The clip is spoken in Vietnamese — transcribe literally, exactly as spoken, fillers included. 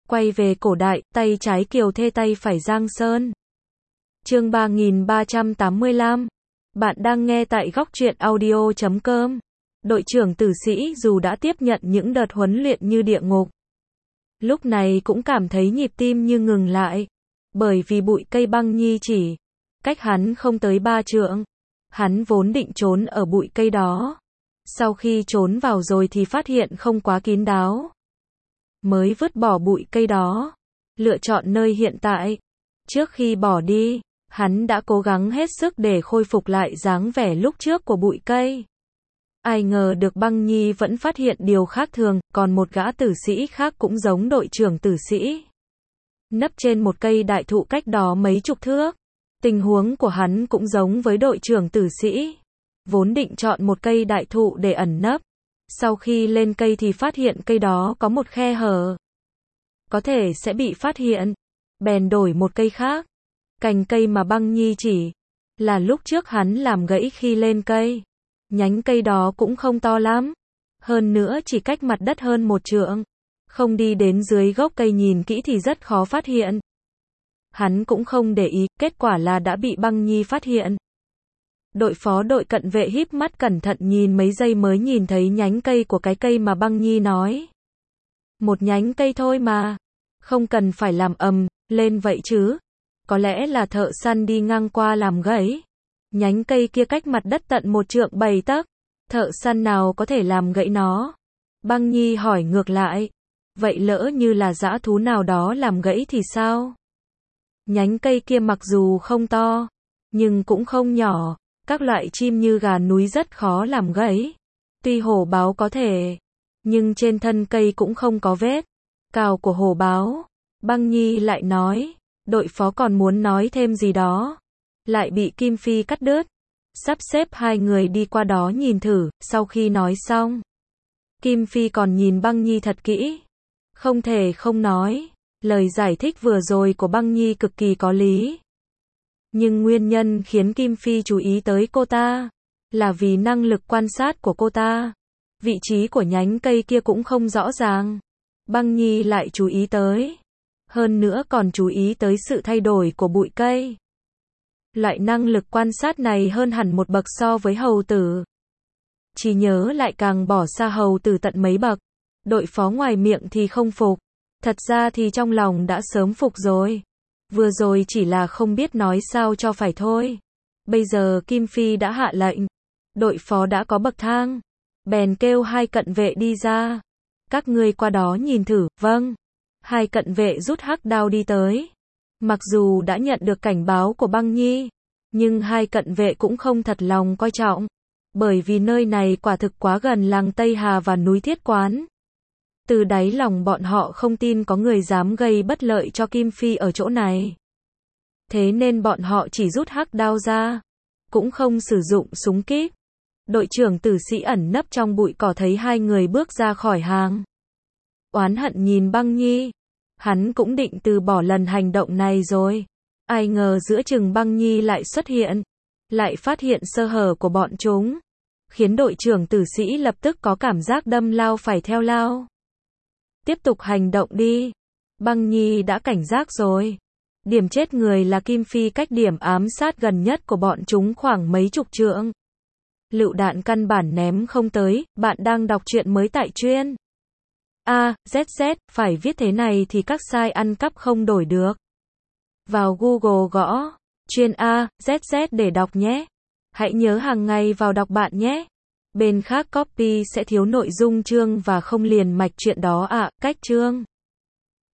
Quay về cổ đại, tay trái Kiều Thê tay phải Giang Sơn. Chương ba nghìn ba trăm tám mươi lăm. Bạn đang nghe tại góc truyện audio chấm com. Đội trưởng tử sĩ dù đã tiếp nhận những đợt huấn luyện như địa ngục, lúc này cũng cảm thấy nhịp tim như ngừng lại. Bởi vì bụi cây băng nhi chỉ cách hắn không tới ba trượng. Hắn vốn định trốn ở bụi cây đó. Sau khi trốn vào rồi thì phát hiện không quá kín đáo, mới vứt bỏ bụi cây đó, lựa chọn nơi hiện tại. Trước khi bỏ đi, hắn đã cố gắng hết sức để khôi phục lại dáng vẻ lúc trước của bụi cây. Ai ngờ được Băng Nhi vẫn phát hiện điều khác thường, còn một gã tử sĩ khác cũng giống đội trưởng tử sĩ, nấp trên một cây đại thụ cách đó mấy chục thước. Tình huống của hắn cũng giống với đội trưởng tử sĩ, vốn định chọn một cây đại thụ để ẩn nấp. Sau khi lên cây thì phát hiện cây đó có một khe hở, có thể sẽ bị phát hiện, bèn đổi một cây khác. Cành cây mà Băng Nhi chỉ là lúc trước hắn làm gãy khi lên cây. Nhánh cây đó cũng không to lắm, hơn nữa chỉ cách mặt đất hơn một trượng, không đi đến dưới gốc cây nhìn kỹ thì rất khó phát hiện. Hắn cũng không để ý, kết quả là đã bị Băng Nhi phát hiện. Đội phó đội cận vệ híp mắt cẩn thận nhìn mấy giây mới nhìn thấy nhánh cây của cái cây mà Băng Nhi nói. Một nhánh cây thôi mà, không cần phải làm ầm lên vậy chứ. Có lẽ là thợ săn đi ngang qua làm gãy. Nhánh cây kia cách mặt đất tận một trượng bảy tấc, thợ săn nào có thể làm gãy nó? Băng Nhi hỏi ngược lại. Vậy lỡ như là dã thú nào đó làm gãy thì sao? Nhánh cây kia mặc dù không to, nhưng cũng không nhỏ. Các loại chim như gà núi rất khó làm gãy. Tuy hổ báo có thể, nhưng trên thân cây cũng không có vết cào của hổ báo. Băng Nhi lại nói. Đội phó còn muốn nói thêm gì đó, lại bị Kim Phi cắt đứt. Sắp xếp hai người đi qua đó nhìn thử. Sau khi nói xong, Kim Phi còn nhìn Băng Nhi thật kỹ. Không thể không nói, lời giải thích vừa rồi của Băng Nhi cực kỳ có lý. Nhưng nguyên nhân khiến Kim Phi chú ý tới cô ta là vì năng lực quan sát của cô ta. Vị trí của nhánh cây kia cũng không rõ ràng, Băng Nhi lại chú ý tới. Hơn nữa còn chú ý tới sự thay đổi của bụi cây. Loại năng lực quan sát này hơn hẳn một bậc so với hầu tử. Chỉ nhớ lại càng bỏ xa hầu tử tận mấy bậc. Đội phó ngoài miệng thì không phục, thật ra thì trong lòng đã sớm phục rồi. Vừa rồi chỉ là không biết nói sao cho phải thôi. Bây giờ Kim Phi đã hạ lệnh, đội phó đã có bậc thang, bèn kêu hai cận vệ đi ra. Các ngươi qua đó nhìn thử. Vâng. Hai cận vệ rút hắc đao đi tới. Mặc dù đã nhận được cảnh báo của Băng Nhi, nhưng hai cận vệ cũng không thật lòng coi trọng, bởi vì nơi này quả thực quá gần làng Tây Hà và núi Thiết Quán. Từ đáy lòng bọn họ không tin có người dám gây bất lợi cho Kim Phi ở chỗ này. Thế nên bọn họ chỉ rút hắc đao ra, cũng không sử dụng súng kíp. Đội trưởng tử sĩ ẩn nấp trong bụi cỏ thấy hai người bước ra khỏi hàng, oán hận nhìn Băng Nhi. Hắn cũng định từ bỏ lần hành động này rồi. Ai ngờ giữa chừng Băng Nhi lại xuất hiện, lại phát hiện sơ hở của bọn chúng, khiến đội trưởng tử sĩ lập tức có cảm giác đâm lao phải theo lao. Tiếp tục hành động đi. Băng Nhi đã cảnh giác rồi. Điểm chết người là Kim Phi cách điểm ám sát gần nhất của bọn chúng khoảng mấy chục trượng. Lựu đạn căn bản ném không tới. Bạn đang đọc truyện mới tại chuyên A, Z Z, phải viết thế này thì các site ăn cắp không đổi được. Vào Google gõ chuyên A, Z Z để đọc nhé. Hãy nhớ hàng ngày vào đọc bạn nhé. Bên khác copy sẽ thiếu nội dung chương và không liền mạch chuyện đó ạ. À, cách chương